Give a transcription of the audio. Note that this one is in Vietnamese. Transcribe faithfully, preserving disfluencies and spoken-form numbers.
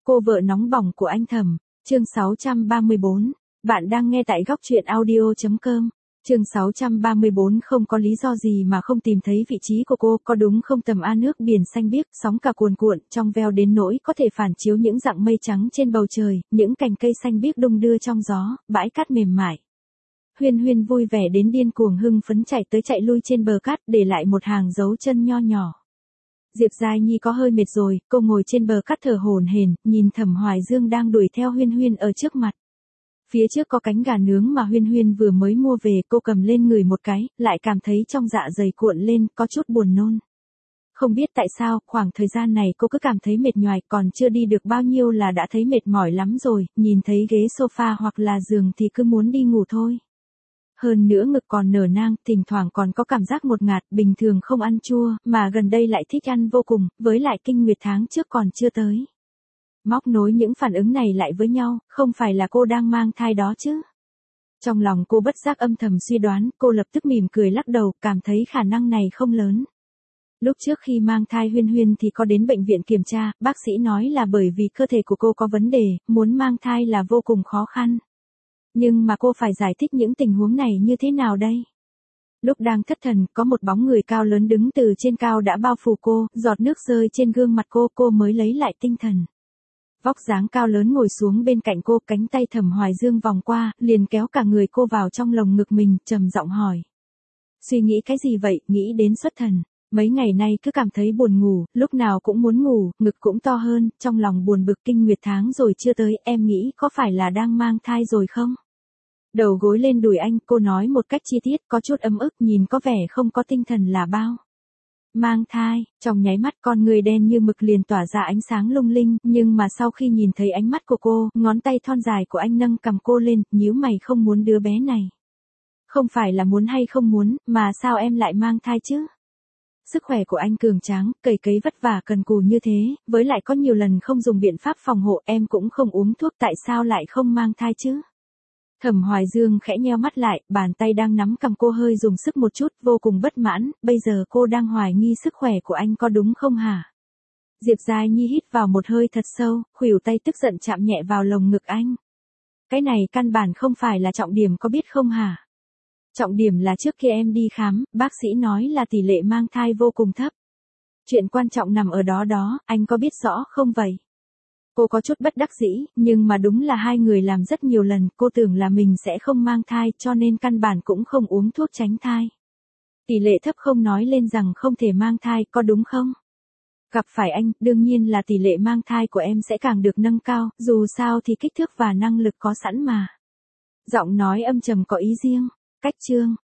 Cô vợ nóng bỏng của anh Thẩm, chương sáu trăm ba mươi bốn. Bạn đang nghe tại góc truyện audio chấm com. Chương sáu trăm ba mươi bốn. Không có lý do gì mà không tìm thấy vị trí của cô, có đúng không? Tầm A nước biển xanh biếc, sóng cả cuồn cuộn, trong veo đến nỗi có thể phản chiếu những dặng mây trắng trên bầu trời, những cành cây xanh biếc đung đưa trong gió, bãi cát mềm mại. Huyên Huyên vui vẻ đến điên cuồng, hưng phấn chạy tới chạy lui trên bờ cát, để lại một hàng dấu chân nho nhỏ. Diệp Giai Nhi có hơi mệt rồi, cô ngồi trên bờ cát thở hổn hển, nhìn Thẩm Hoài Dương đang đuổi theo Huyên Huyên ở trước mặt. Phía trước có cánh gà nướng mà Huyên Huyên vừa mới mua về, cô cầm lên ngửi một cái, lại cảm thấy trong dạ dày cuộn lên, có chút buồn nôn. Không biết tại sao, khoảng thời gian này cô cứ cảm thấy mệt nhoài, còn chưa đi được bao nhiêu là đã thấy mệt mỏi lắm rồi, nhìn thấy ghế sofa hoặc là giường thì cứ muốn đi ngủ thôi. Hơn nữa ngực còn nở nang, thỉnh thoảng còn có cảm giác ngột ngạt, bình thường không ăn chua, mà gần đây lại thích ăn vô cùng, với lại kinh nguyệt tháng trước còn chưa tới. Móc nối những phản ứng này lại với nhau, không phải là cô đang mang thai đó chứ? Trong lòng cô bất giác âm thầm suy đoán, cô lập tức mỉm cười lắc đầu, cảm thấy khả năng này không lớn. Lúc trước khi mang thai Huyên Huyên thì có đến bệnh viện kiểm tra, bác sĩ nói là bởi vì cơ thể của cô có vấn đề, muốn mang thai là vô cùng khó khăn. Nhưng mà cô phải giải thích những tình huống này như thế nào đây? Lúc đang thất thần, có một bóng người cao lớn đứng từ trên cao đã bao phủ cô, giọt nước rơi trên gương mặt cô, cô mới lấy lại tinh thần. Vóc dáng cao lớn ngồi xuống bên cạnh cô, cánh tay Thẩm Hoài Dương vòng qua, liền kéo cả người cô vào trong lồng ngực mình, trầm giọng hỏi. Suy nghĩ cái gì vậy? Nghĩ đến xuất thần. Mấy ngày nay cứ cảm thấy buồn ngủ, lúc nào cũng muốn ngủ, ngực cũng to hơn, trong lòng buồn bực, kinh nguyệt tháng rồi chưa tới, em nghĩ có phải là đang mang thai rồi không? Đầu gối lên đùi anh, cô nói một cách chi tiết, có chút ấm ức, nhìn có vẻ không có tinh thần là bao. Mang thai, trong nháy mắt con người đen như mực liền tỏa ra ánh sáng lung linh, nhưng mà sau khi nhìn thấy ánh mắt của cô, ngón tay thon dài của anh nâng cầm cô lên, nhíu mày, không muốn đứa bé này. Không phải là muốn hay không muốn, mà sao em lại mang thai chứ? Sức khỏe của anh cường tráng, cày cấy vất vả cần cù như thế, với lại có nhiều lần không dùng biện pháp phòng hộ, em cũng không uống thuốc, tại sao lại không mang thai chứ? Thẩm Hoài Dương khẽ nheo mắt lại, bàn tay đang nắm cầm cô hơi dùng sức một chút, vô cùng bất mãn, bây giờ cô đang hoài nghi sức khỏe của anh có đúng không hả? Diệp Giai Nhi hít vào một hơi thật sâu, khuỷu tay tức giận chạm nhẹ vào lồng ngực anh. Cái này căn bản không phải là trọng điểm, có biết không hả? Trọng điểm là trước khi em đi khám, bác sĩ nói là tỷ lệ mang thai vô cùng thấp. Chuyện quan trọng nằm ở đó đó, anh có biết rõ không vậy? Cô có chút bất đắc dĩ, nhưng mà đúng là hai người làm rất nhiều lần, cô tưởng là mình sẽ không mang thai, cho nên căn bản cũng không uống thuốc tránh thai. Tỷ lệ thấp không nói lên rằng không thể mang thai, có đúng không? Gặp phải anh, đương nhiên là tỷ lệ mang thai của em sẽ càng được nâng cao, dù sao thì kích thước và năng lực có sẵn mà. Giọng nói âm trầm có ý riêng. Cách chương,